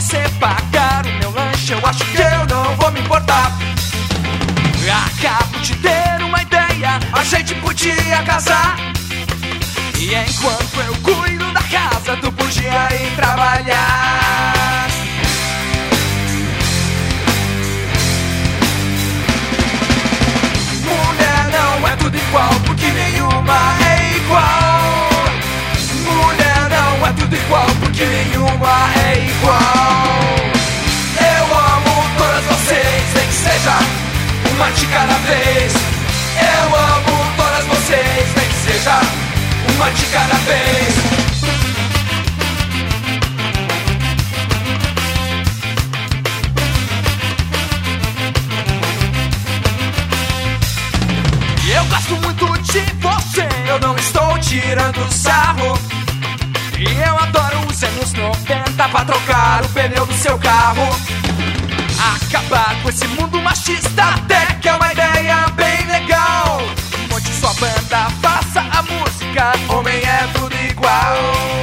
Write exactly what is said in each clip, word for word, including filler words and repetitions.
você pagar o meu lanche, eu acho que eu não vou me importar. Acabo de ter uma ideia, a gente podia casar. E enquanto eu cuido da casa, tu podia ir trabalhar. Mulher não é tudo igual, porque nenhuma é igual. Mulher não é tudo igual, porque nenhuma é igual. Eu amo todas vocês, nem que seja uma de cada vez. Eu amo todas vocês, nem que seja uma de cada vez. E eu gosto muito de você, eu não estou tirando sarro. E eu adoro os anos noventa pra trocar o pneu do seu carro. Acabar com esse mundo machista até que é uma ideia bem legal. Monte sua banda, faça a música, homem é tudo igual.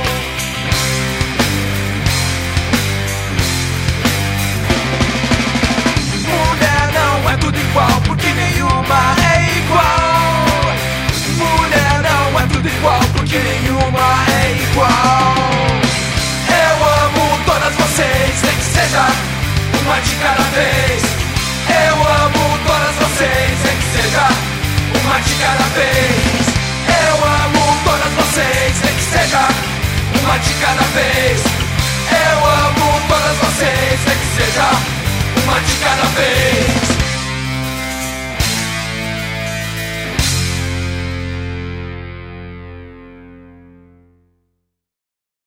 Mulher não é tudo igual, porque nenhuma é igual. Mulher não é tudo igual, porque nenhuma é igual. Eu amo todas vocês, nem que seja uma de cada vez. Eu amo todas vocês, nem que seja uma de cada vez. Eu amo todas vocês, nem que seja uma de cada vez.